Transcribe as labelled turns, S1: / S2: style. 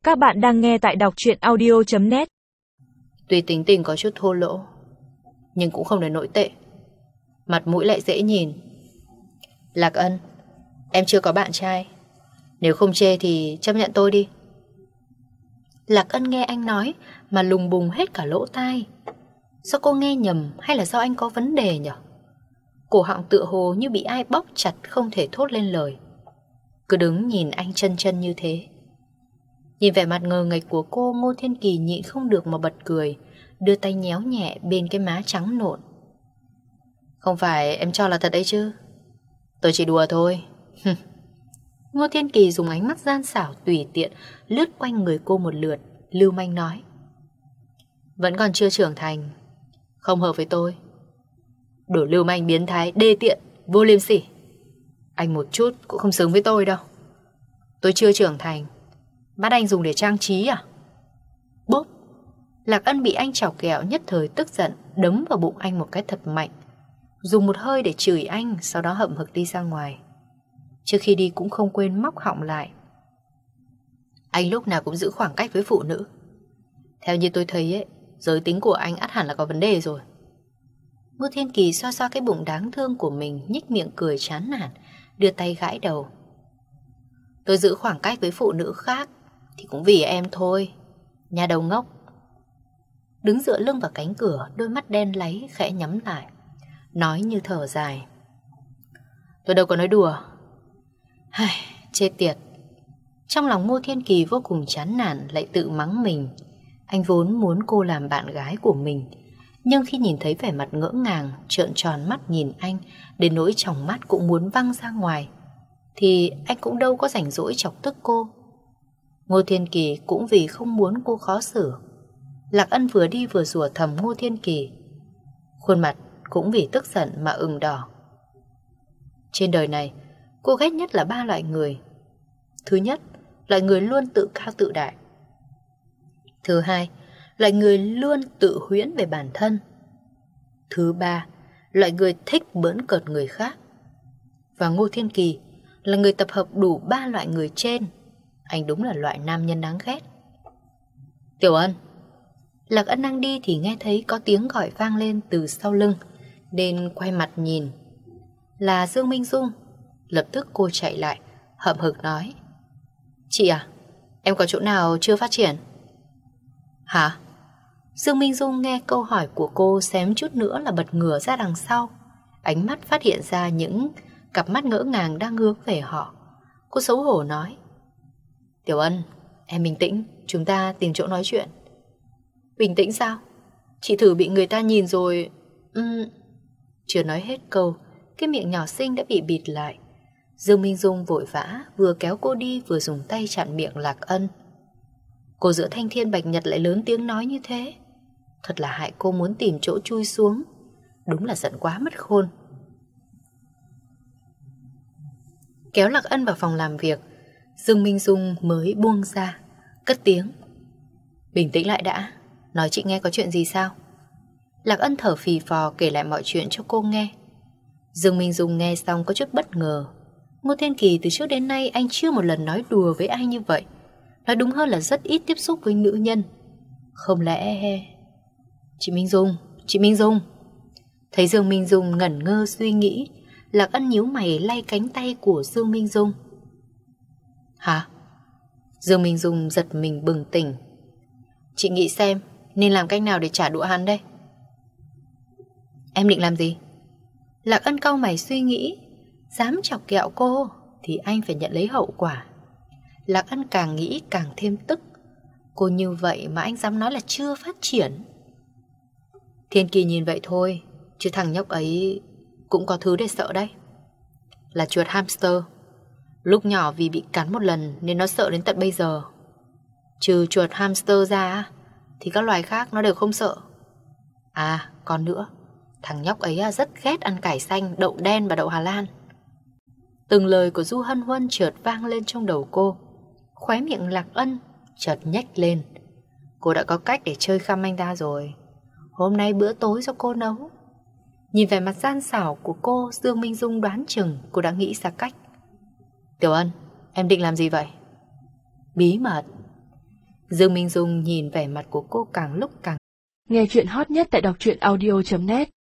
S1: Các bạn đang nghe tại đọc truyện audio.net.
S2: Tuy tính tình có chút thô lỗ, nhưng cũng không đến nỗi tệ. Mặt mũi lại dễ nhìn. Lạc Ân, em chưa có bạn trai. Nếu không chê thì chấp nhận tôi đi.
S3: Lạc Ân nghe anh nói mà lùng bùng hết cả lỗ tai. Sao cô nghe nhầm hay là do anh có vấn đề nhỉ? Cổ họng tựa hồ như bị ai bóp chặt, không thể thốt lên lời. Cứ đứng nhìn anh chân chân như thế. Nhìn vẻ mặt ngờ nghệch của cô, Ngô Thiên Kỳ nhịn không được mà bật cười, đưa tay nhéo nhẹ bên cái má trắng nộn.
S2: Không phải em cho là thật đấy chứ? Tôi chỉ đùa thôi.
S3: Ngô Thiên Kỳ dùng ánh mắt gian xảo tùy tiện lướt quanh người cô một lượt, lưu manh nói:
S2: Vẫn còn chưa trưởng thành, không hợp với tôi. Đồ lưu manh biến thái, đê tiện, vô liêm sỉ. Anh một chút cũng không xứng với tôi đâu. Tôi chưa trưởng thành, bắt anh dùng để trang trí à?
S3: Bốp! Lạc Ân bị anh chọc ghẹo nhất thời tức giận, đấm vào bụng anh một cái thật mạnh, dùng một hơi để chửi anh, sau đó hậm hực đi ra ngoài. Trước khi đi cũng không quên móc họng lại:
S2: Anh lúc nào cũng giữ khoảng cách với phụ nữ. Theo như tôi thấy ấy, giới tính của anh ắt hẳn là có vấn đề rồi.
S3: Ngô Thiên Kỳ xoa xoa cái bụng đáng thương của mình, nhếch miệng cười chán nản, đưa tay gãi đầu.
S2: Tôi giữ khoảng cách với phụ nữ khác thì cũng vì em thôi, nhà đầu ngốc.
S3: Đứng dựa lưng vào cánh cửa, đôi mắt đen láy khẽ nhắm lại, nói như thở dài:
S2: Tôi đâu có nói đùa.
S3: Chết tiệt. Trong lòng Ngô Thiên Kỳ vô cùng chán nản, lại tự mắng mình. Anh vốn muốn cô làm bạn gái của mình, nhưng khi nhìn thấy vẻ mặt ngỡ ngàng, trợn tròn mắt nhìn anh đến nỗi tròng mắt cũng muốn văng ra ngoài, thì anh cũng đâu có rảnh rỗi chọc tức cô. Ngô Thiên Kỳ cũng vì không muốn cô khó xử. Lạc Ân vừa đi vừa rủa thầm Ngô Thiên Kỳ, khuôn mặt cũng vì tức giận mà ửng đỏ. Trên đời này, cô ghét nhất là 3 loại người. Thứ nhất, loại người luôn tự cao tự đại. Thứ hai, loại người luôn tự huyễn về bản thân. Thứ ba, loại người thích bỡn cợt người khác. Và Ngô Thiên Kỳ là người tập hợp đủ 3 loại người trên. Anh đúng là loại nam nhân đáng ghét.
S2: Tiểu Ân.
S3: Lạc Ân đang đi thì nghe thấy có tiếng gọi vang lên từ sau lưng, nên quay mặt nhìn. Là Dương Minh Dung. Lập tức cô chạy lại, hậm hực nói:
S2: Chị à, em có chỗ nào chưa phát triển?
S3: Hả? Dương Minh Dung nghe câu hỏi của cô xém chút nữa là bật ngửa ra đằng sau. Ánh mắt phát hiện ra những cặp mắt ngỡ ngàng đang hướng về họ. Cô xấu hổ nói:
S2: Tiểu Ân, em bình tĩnh, chúng ta tìm chỗ nói chuyện.
S3: Bình tĩnh sao? Chị thử bị người ta nhìn rồi. Chưa nói hết câu, cái miệng nhỏ xinh đã bị bịt lại. Dương Minh Dung vội vã vừa kéo cô đi vừa dùng tay chặn miệng Lạc Ân. Cô giữa thanh thiên bạch nhật lại lớn tiếng nói như thế, thật là hại cô muốn tìm chỗ chui xuống. Đúng là giận quá mất khôn. Kéo Lạc Ân vào phòng làm việc, Dương Minh Dung mới buông ra, cất tiếng: Bình tĩnh lại đã, nói chị nghe có chuyện gì sao? Lạc Ân thở phì phò kể lại mọi chuyện cho cô nghe. Dương Minh Dung nghe xong có chút bất ngờ. Ngô Thiên Kỳ từ trước đến nay anh chưa một lần nói đùa với ai như vậy. Nói đúng hơn là rất ít tiếp xúc với nữ nhân. Không lẽ... Chị Minh Dung. Thấy Dương Minh Dung ngẩn ngơ suy nghĩ, Lạc Ân nhíu mày lay cánh tay của Dương Minh Dung. Hả? Dương Minh Dung giật mình bừng tỉnh. Chị nghĩ xem nên làm cách nào để trả đũa hắn đây. Em định làm gì? Lạc Ân cau mày suy nghĩ. Dám chọc ghẹo cô thì anh phải nhận lấy hậu quả. Lạc Ân càng nghĩ càng thêm tức. Cô như vậy mà anh dám nói là chưa phát triển. Thiên Kỳ nhìn vậy thôi, chứ thằng nhóc ấy cũng có thứ để sợ đấy. Là chuột hamster. Lúc nhỏ vì bị cắn một lần nên nó sợ đến tận bây giờ. Trừ chuột hamster ra thì các loài khác nó đều không sợ. À còn nữa, thằng nhóc ấy rất ghét ăn cải xanh, đậu đen và đậu Hà Lan. Từng lời của Du Hân Huân chợt vang lên trong đầu cô. Khóe miệng Lạc Ân chợt nhếch lên. Cô đã có cách để chơi khăm anh ta rồi. Hôm nay bữa tối do cô nấu. Nhìn vẻ mặt gian xảo của cô, Dương Minh Dung đoán chừng cô đã nghĩ ra cách. Tiểu Ân, em định làm gì vậy? Bí mật. Dương Minh Dung nhìn vẻ mặt của cô càng lúc càng.
S1: Nghe chuyện hot nhất tại đọc truyện audio.net